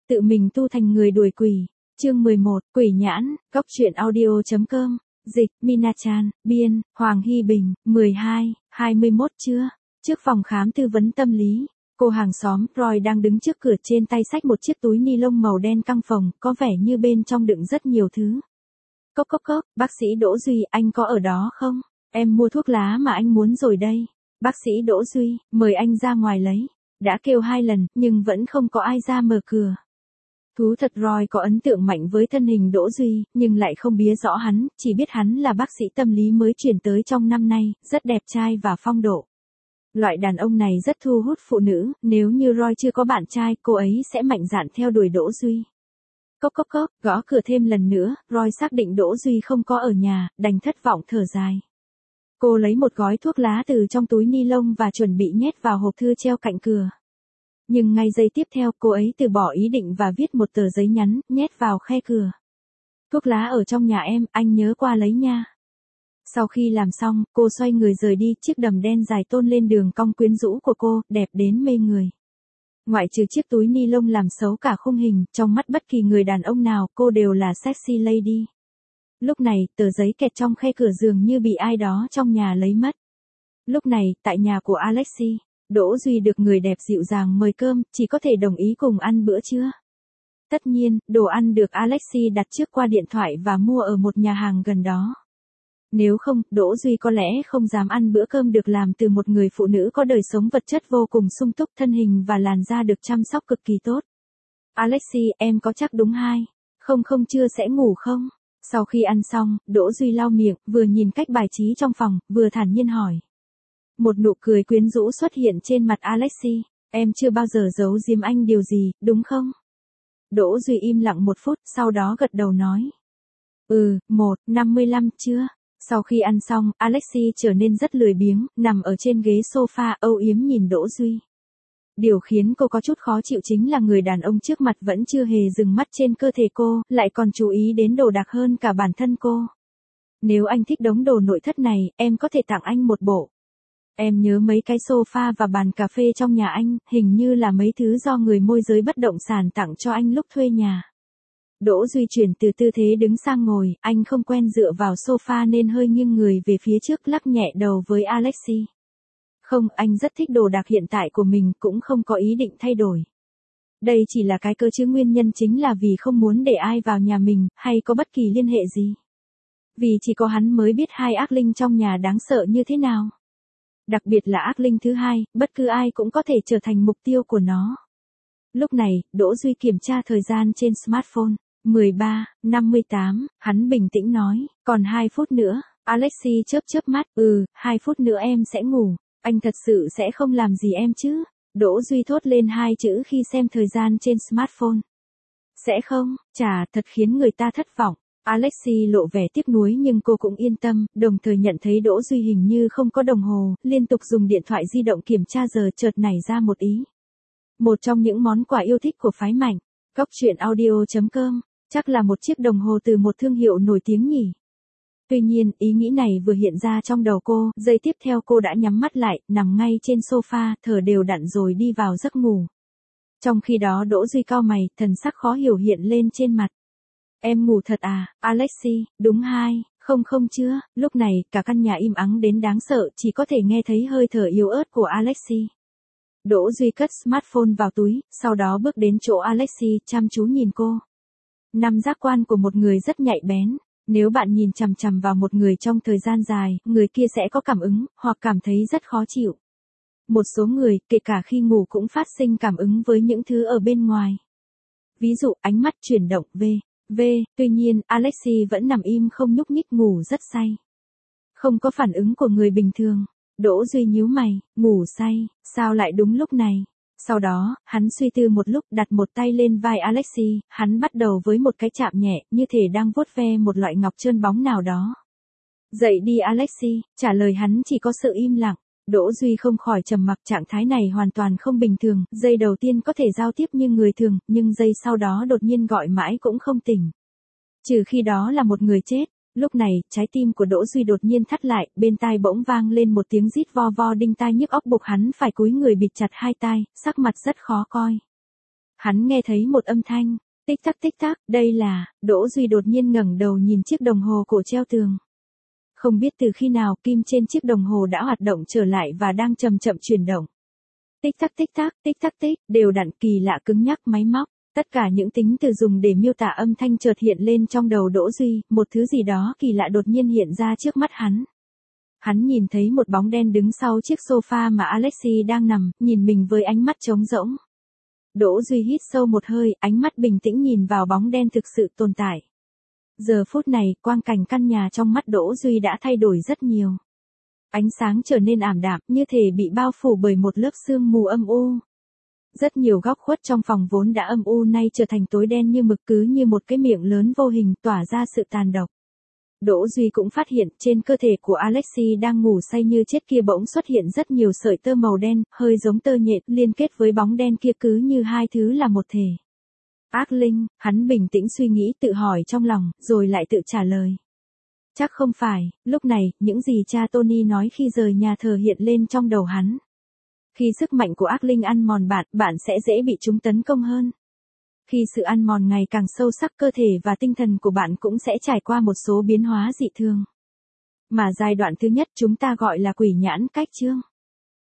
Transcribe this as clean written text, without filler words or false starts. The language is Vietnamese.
tự mình tu thành người đuổi quỷ. Chương 11, Quỷ nhãn, góc truyện audio.com, dịch, Mina Chan, biên, Hoàng Hy Bình, 12, 21 trưa. Trước phòng khám tư vấn tâm lý, cô hàng xóm Roy đang đứng trước cửa, trên tay xách một chiếc túi ni lông màu đen căng phồng, có vẻ như bên trong đựng rất nhiều thứ. Cốc cốc cốc, bác sĩ Đỗ Duy, anh có ở đó không? Em mua thuốc lá mà anh muốn rồi đây. Bác sĩ Đỗ Duy, mời anh ra ngoài lấy. Đã kêu 2 lần, nhưng vẫn không có ai ra mở cửa. Thú thật, Roy có ấn tượng mạnh với thân hình Đỗ Duy, nhưng lại không biết rõ hắn, chỉ biết hắn là bác sĩ tâm lý mới chuyển tới trong năm nay, rất đẹp trai và phong độ. Loại đàn ông này rất thu hút phụ nữ, nếu như Roy chưa có bạn trai, cô ấy sẽ mạnh dạn theo đuổi Đỗ Duy. Cốc cốc cốc, gõ cửa thêm lần nữa, Roy xác định Đỗ Duy không có ở nhà, đành thất vọng thở dài. Cô lấy một gói thuốc lá từ trong túi ni lông và chuẩn bị nhét vào hộp thư treo cạnh cửa. Nhưng ngay giây tiếp theo, cô ấy từ bỏ ý định và viết một tờ giấy nhắn, nhét vào khe cửa. Thuốc lá ở trong nhà em, anh nhớ qua lấy nha. Sau khi làm xong, cô xoay người rời đi, chiếc đầm đen dài tôn lên đường cong quyến rũ của cô, đẹp đến mê người. Ngoại trừ chiếc túi ni lông làm xấu cả khung hình, trong mắt bất kỳ người đàn ông nào, cô đều là sexy lady. Lúc này, tờ giấy kẹt trong khe cửa dường như bị ai đó trong nhà lấy mất. Lúc này, tại nhà của Alexi, Đỗ Duy được người đẹp dịu dàng mời cơm, chỉ có thể đồng ý cùng ăn bữa trưa. Tất nhiên, đồ ăn được Alexi đặt trước qua điện thoại và mua ở một nhà hàng gần đó. Nếu không, Đỗ Duy có lẽ không dám ăn bữa cơm được làm từ một người phụ nữ có đời sống vật chất vô cùng sung túc, thân hình và làn da được chăm sóc cực kỳ tốt. Alexi, em có chắc đúng 2:00 trưa sẽ ngủ không? Sau khi ăn xong, Đỗ Duy lau miệng, vừa nhìn cách bài trí trong phòng, vừa thản nhiên hỏi. Một nụ cười quyến rũ xuất hiện trên mặt Alexi. Em chưa bao giờ giấu giếm anh điều gì, đúng không? Đỗ Duy im lặng 1 phút, sau đó gật đầu nói. 1:55 trưa. Sau khi ăn xong, Alexi trở nên rất lười biếng, nằm ở trên ghế sofa, âu yếm nhìn Đỗ Duy. Điều khiến cô có chút khó chịu chính là người đàn ông trước mặt vẫn chưa hề dừng mắt trên cơ thể cô, lại còn chú ý đến đồ đạc hơn cả bản thân cô. Nếu anh thích đống đồ nội thất này, em có thể tặng anh một bộ. Em nhớ mấy cái sofa và bàn cà phê trong nhà anh, hình như là mấy thứ do người môi giới bất động sản tặng cho anh lúc thuê nhà. Đỗ Duy chuyển từ tư thế đứng sang ngồi, anh không quen dựa vào sofa nên hơi nghiêng người về phía trước, lắc nhẹ đầu với Alexi. Không, anh rất thích đồ đạc hiện tại của mình, cũng không có ý định thay đổi. Đây chỉ là cái cơ chứ nguyên nhân chính là vì không muốn để ai vào nhà mình, hay có bất kỳ liên hệ gì. Vì chỉ có hắn mới biết 2 ác linh trong nhà đáng sợ như thế nào. Đặc biệt là ác linh thứ 2, bất cứ ai cũng có thể trở thành mục tiêu của nó. Lúc này, Đỗ Duy kiểm tra thời gian trên smartphone. 13:58, hắn bình tĩnh nói, còn 2 phút nữa. Alexi chớp chớp mắt, 2 phút nữa em sẽ ngủ. Anh thật sự sẽ không làm gì em chứ? Đỗ Duy thốt lên 2 chữ khi xem thời gian trên smartphone. Sẽ không, chà, thật khiến người ta thất vọng. Alexi lộ vẻ tiếc nuối nhưng cô cũng yên tâm, đồng thời nhận thấy Đỗ Duy hình như không có đồng hồ, liên tục dùng điện thoại di động kiểm tra giờ, chợt nảy ra một ý. Một trong những món quà yêu thích của phái mạnh, góc truyện audio.com, chắc là một chiếc đồng hồ từ một thương hiệu nổi tiếng nhỉ. Tuy nhiên, ý nghĩ này vừa hiện ra trong đầu cô, giây tiếp theo cô đã nhắm mắt lại, nằm ngay trên sofa, thở đều đặn rồi đi vào giấc ngủ. Trong khi đó Đỗ Duy cau mày, thần sắc khó hiểu hiện lên trên mặt. Em ngủ thật à, Alexi, đúng 2:00 trưa. Lúc này, cả căn nhà im ắng đến đáng sợ, chỉ có thể nghe thấy hơi thở yếu ớt của Alexi. Đỗ Duy cất smartphone vào túi, sau đó bước đến chỗ Alexi, chăm chú nhìn cô. 5 giác quan của một người rất nhạy bén. Nếu bạn nhìn chằm chằm vào một người trong thời gian dài, người kia sẽ có cảm ứng, hoặc cảm thấy rất khó chịu. Một số người, kể cả khi ngủ cũng phát sinh cảm ứng với những thứ ở bên ngoài. Ví dụ, ánh mắt chuyển động, tuy nhiên, Alexi vẫn nằm im không nhúc nhích, ngủ rất say. Không có phản ứng của người bình thường. Đỗ Duy nhíu mày, ngủ say, sao lại đúng lúc này? Sau đó, hắn suy tư một lúc, đặt một tay lên vai Alexi, hắn bắt đầu với một cái chạm nhẹ, như thể đang vuốt ve một loại ngọc trơn bóng nào đó. Dậy đi Alexi, trả lời hắn chỉ có sự im lặng. Đỗ Duy không khỏi trầm mặc, trạng thái này hoàn toàn không bình thường, giây đầu tiên có thể giao tiếp như người thường, nhưng giây sau đó đột nhiên gọi mãi cũng không tỉnh. Trừ khi đó là một người chết. Lúc này, trái tim của Đỗ Duy đột nhiên thắt lại, bên tai bỗng vang lên một tiếng rít vo vo đinh tai nhức óc, buộc hắn phải cúi người bịt chặt 2 tai, sắc mặt rất khó coi. Hắn nghe thấy một âm thanh, tích tắc, đây là, Đỗ Duy đột nhiên ngẩng đầu nhìn chiếc đồng hồ cổ treo tường. Không biết từ khi nào kim trên chiếc đồng hồ đã hoạt động trở lại và đang chậm chậm chuyển động. Tích tắc, đều đặn kỳ lạ cứng nhắc máy móc. Tất cả những tính từ dùng để miêu tả âm thanh chợt hiện lên trong đầu Đỗ Duy, một thứ gì đó kỳ lạ đột nhiên hiện ra trước mắt hắn. Hắn nhìn thấy một bóng đen đứng sau chiếc sofa mà Alexei đang nằm, nhìn mình với ánh mắt trống rỗng. Đỗ Duy hít sâu một hơi, ánh mắt bình tĩnh nhìn vào bóng đen thực sự tồn tại. Giờ phút này, quang cảnh căn nhà trong mắt Đỗ Duy đã thay đổi rất nhiều. Ánh sáng trở nên ảm đạm, như thể bị bao phủ bởi một lớp sương mù âm u. Rất nhiều góc khuất trong phòng vốn đã âm u nay trở thành tối đen như mực, cứ như một cái miệng lớn vô hình tỏa ra sự tàn độc. Đỗ Duy cũng phát hiện trên cơ thể của Alexei đang ngủ say như chết kia bỗng xuất hiện rất nhiều sợi tơ màu đen, hơi giống tơ nhện, liên kết với bóng đen kia cứ như hai thứ là một thể. Ác linh, hắn bình tĩnh suy nghĩ tự hỏi trong lòng, rồi lại tự trả lời. Chắc không phải, lúc này, những gì cha Tony nói khi rời nhà thờ hiện lên trong đầu hắn. Khi sức mạnh của ác linh ăn mòn bạn, bạn sẽ dễ bị chúng tấn công hơn. Khi sự ăn mòn ngày càng sâu sắc, cơ thể và tinh thần của bạn cũng sẽ trải qua một số biến hóa dị thường. Mà giai đoạn thứ nhất chúng ta gọi là quỷ nhãn cách chương.